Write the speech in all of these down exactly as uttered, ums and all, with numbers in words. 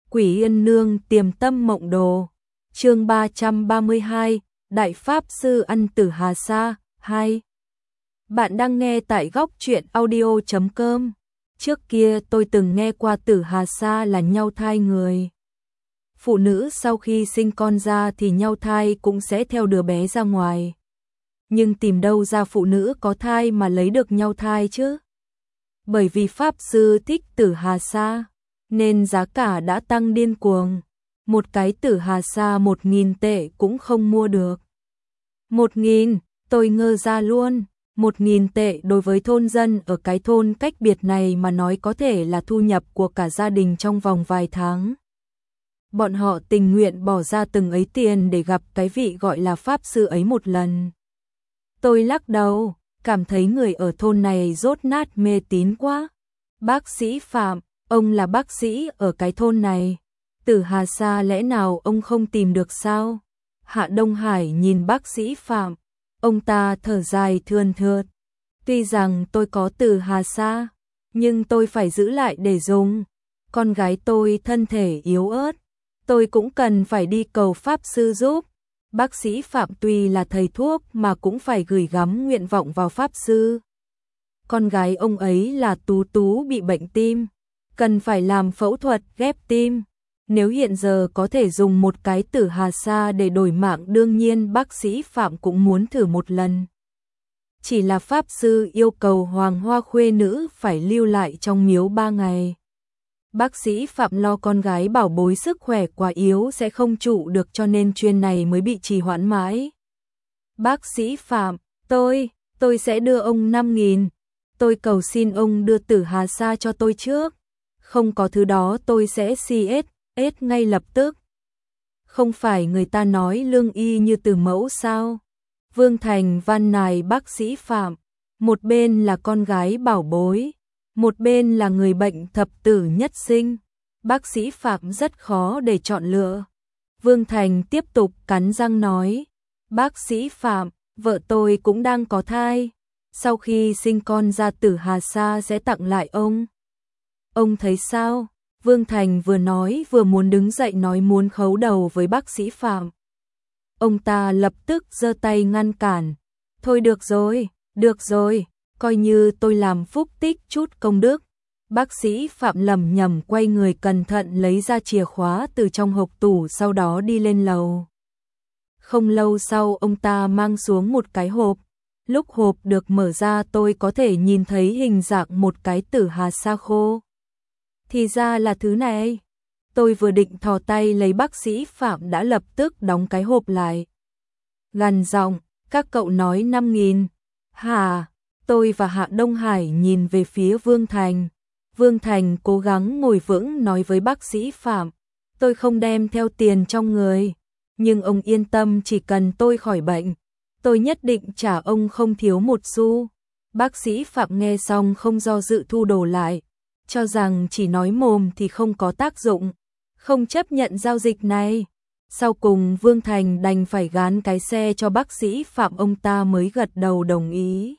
Quỷ Yên Nương Tiềm Tâm Mộng Đồ. Chương ba trăm ba mươi hai, Đại Pháp Sư Ăn Tử Hà Sa hai. Bạn đang nghe tại góc truyện audio chấm com. Trước kia tôi từng nghe qua Tử Hà Sa là nhau thai người. Phụ nữ sau khi sinh con ra thì nhau thai cũng sẽ theo đứa bé ra ngoài. Nhưng tìm đâu ra phụ nữ có thai mà lấy được nhau thai chứ? Bởi vì Pháp Sư thích Tử Hà Sa, nên giá cả đã tăng điên cuồng. Một cái Tử Hà Sa một nghìn tệ cũng không mua được. Một nghìn, tôi ngơ ra luôn. Một nghìn tệ đối với thôn dân ở cái thôn cách biệt này mà nói có thể là thu nhập của cả gia đình trong vòng vài tháng. Bọn họ tình nguyện bỏ ra từng ấy tiền để gặp cái vị gọi là Pháp Sư ấy một lần. Tôi lắc đầu, cảm thấy người ở thôn này dốt nát mê tín quá. Bác sĩ Phạm, ông là bác sĩ ở cái thôn này. Tử Hà Sa lẽ nào ông không tìm được sao? Hạ Đông Hải nhìn bác sĩ Phạm. Ông ta thở dài thườn thượt. Tuy rằng tôi có Tử Hà Sa, nhưng tôi phải giữ lại để dùng. Con gái tôi thân thể yếu ớt. Tôi cũng cần phải đi cầu Pháp Sư giúp. Bác sĩ Phạm tuy là thầy thuốc mà cũng phải gửi gắm nguyện vọng vào Pháp Sư. Con gái ông ấy là Tú Tú bị bệnh tim, cần phải làm phẫu thuật ghép tim. Nếu hiện giờ có thể dùng một cái Tử Hà Sa để đổi mạng, đương nhiên bác sĩ Phạm cũng muốn thử một lần. Chỉ là Pháp Sư yêu cầu Hoàng Hoa khuê nữ phải lưu lại trong miếu ba ngày. Bác sĩ Phạm lo con gái bảo bối sức khỏe quá yếu sẽ không trụ được, cho nên chuyến này mới bị trì hoãn mãi. Bác sĩ Phạm, tôi, tôi sẽ đưa ông năm nghìn. Tôi cầu xin ông đưa Tử Hà Sa cho tôi trước. Không có thứ đó tôi sẽ xê ét ét ngay lập tức. Không phải người ta nói lương y như từ mẫu sao? Vương Thành van nài bác sĩ Phạm. Một bên là con gái bảo bối, một bên là người bệnh thập tử nhất sinh. Bác sĩ Phạm rất khó để chọn lựa. Vương Thành tiếp tục cắn răng nói. Bác sĩ Phạm, vợ tôi cũng đang có thai. Sau khi sinh con ra Tử Hà Sa sẽ tặng lại ông. Ông thấy sao? Vương Thành vừa nói vừa muốn đứng dậy nói muốn khấu đầu với bác sĩ Phạm. Ông ta lập tức giơ tay ngăn cản. Thôi được rồi, được rồi, coi như tôi làm phúc tích chút công đức. Bác sĩ Phạm lẩm nhẩm quay người cẩn thận lấy ra chìa khóa từ trong hộp tủ, sau đó đi lên lầu. Không lâu sau ông ta mang xuống một cái hộp. Lúc hộp được mở ra tôi có thể nhìn thấy hình dạng một cái Tử Hà Sa khô. Thì ra là thứ này. Tôi vừa định thò tay lấy, bác sĩ Phạm đã lập tức đóng cái hộp lại. Gằn giọng, các cậu nói năm nghìn. Hả? Tôi và Hạ Đông Hải nhìn về phía Vương Thành. Vương Thành cố gắng ngồi vững nói với bác sĩ Phạm. Tôi không đem theo tiền trong người. Nhưng ông yên tâm, chỉ cần tôi khỏi bệnh, tôi nhất định trả ông không thiếu một xu. Bác sĩ Phạm nghe xong không do dự thu đồ lại. Cho rằng chỉ nói mồm thì không có tác dụng, không chấp nhận giao dịch này. Sau cùng Vương Thành đành phải gán cái xe cho bác sĩ Phạm, ông ta mới gật đầu đồng ý.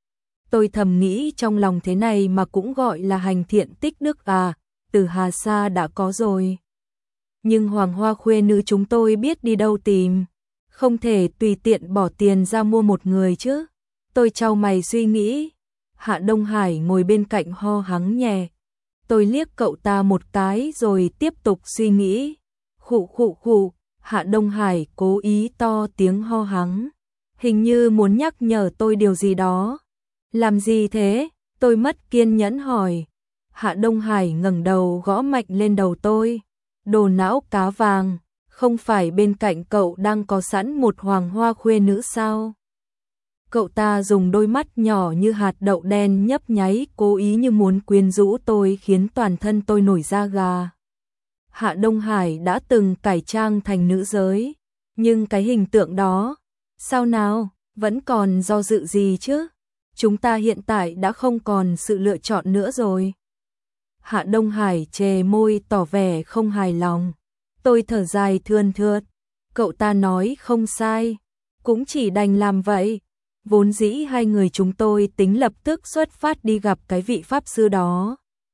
Tôi thầm nghĩ trong lòng, thế này mà cũng gọi là hành thiện tích đức à? Tử Hà Sa đã có rồi, nhưng Hoàng Hoa khuê nữ chúng tôi biết đi đâu tìm, không thể tùy tiện bỏ tiền ra mua một người chứ. Tôi chau mày suy nghĩ. Hạ Đông Hải ngồi bên cạnh ho hắng nhẹ. Tôi liếc cậu ta một cái rồi tiếp tục suy nghĩ. Khụ khụ khụ. Hạ Đông Hải cố ý to tiếng ho hắng, hình như muốn nhắc nhở tôi điều gì đó. Làm gì thế? Tôi mất kiên nhẫn hỏi. Hạ Đông Hải ngẩng đầu gõ mạnh lên đầu tôi. Đồ não cá vàng, không phải bên cạnh cậu đang có sẵn một Hoàng Hoa khuê nữ sao? Cậu ta dùng đôi mắt nhỏ như hạt đậu đen nhấp nháy, cố ý như muốn quyến rũ tôi, khiến toàn thân tôi nổi da gà. Hạ Đông Hải đã từng cải trang thành nữ giới, nhưng cái hình tượng đó, sao nào, vẫn còn do dự gì chứ? Chúng ta hiện tại đã không còn sự lựa chọn nữa rồi. Hạ Đông Hải chề môi tỏ vẻ không hài lòng. Tôi thở dài thườn thượt. Cậu ta nói không sai, cũng chỉ đành làm vậy. Vốn dĩ hai người chúng tôi tính lập tức xuất phát đi gặp cái vị Pháp Sư đó.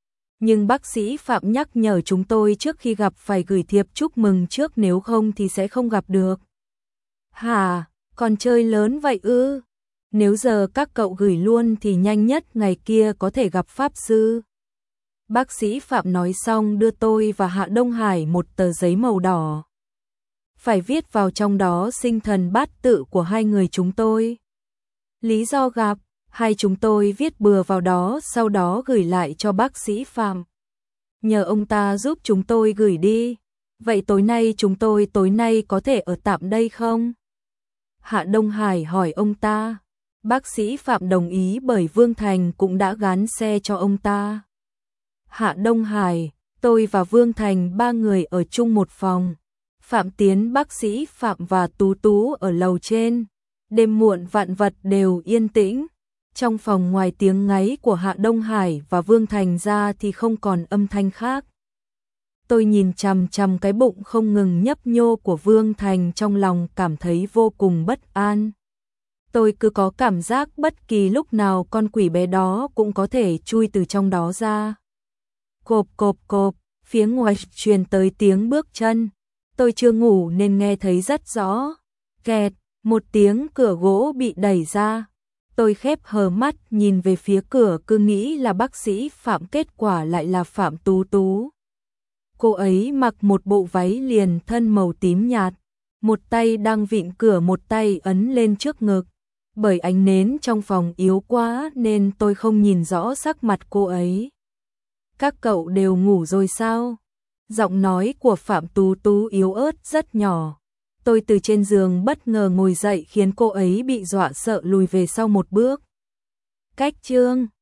Nhưng bác sĩ Phạm nhắc nhở chúng tôi trước khi gặp phải gửi thiệp chúc mừng trước, nếu không thì sẽ không gặp được. Hả, còn chơi lớn vậy ư? Nếu giờ các cậu gửi luôn thì nhanh nhất ngày kia có thể gặp Pháp Sư. Bác sĩ Phạm nói xong đưa tôi và Hạ Đông Hải một tờ giấy màu đỏ. Phải viết vào trong đó sinh thần bát tự của hai người chúng tôi. Lý do gặp, hai chúng tôi viết bừa vào đó, sau đó gửi lại cho bác sĩ Phạm. Nhờ ông ta giúp chúng tôi gửi đi. Vậy tối nay chúng tôi tối nay có thể ở tạm đây không? Hạ Đông Hải hỏi ông ta. Bác sĩ Phạm đồng ý bởi Vương Thành cũng đã gán xe cho ông ta. Hạ Đông Hải, tôi và Vương Thành ba người ở chung một phòng. Phạm Tiến, bác sĩ Phạm và Tú Tú ở lầu trên. Đêm muộn vạn vật đều yên tĩnh. Trong phòng ngoài tiếng ngáy của Hạ Đông Hải và Vương Thành ra thì không còn âm thanh khác. Tôi nhìn chằm chằm cái bụng không ngừng nhấp nhô của Vương Thành, trong lòng cảm thấy vô cùng bất an. Tôi cứ có cảm giác bất kỳ lúc nào con quỷ bé đó cũng có thể chui từ trong đó ra. Cộp cộp cộp, phía ngoài truyền tới tiếng bước chân. Tôi chưa ngủ nên nghe thấy rất rõ. Kẹt, một tiếng cửa gỗ bị đẩy ra. Tôi khép hờ mắt nhìn về phía cửa, cứ nghĩ là bác sĩ Phạm, kết quả lại là Phạm Tú Tú. Cô ấy mặc một bộ váy liền thân màu tím nhạt, một tay đang vịn cửa, một tay ấn lên trước ngực. Bởi ánh nến trong phòng yếu quá nên tôi không nhìn rõ sắc mặt cô ấy. Các cậu đều ngủ rồi sao? Giọng nói của Phạm Tú Tú yếu ớt rất nhỏ. Tôi từ trên giường bất ngờ ngồi dậy khiến cô ấy bị dọa sợ lùi về sau một bước. Cách chương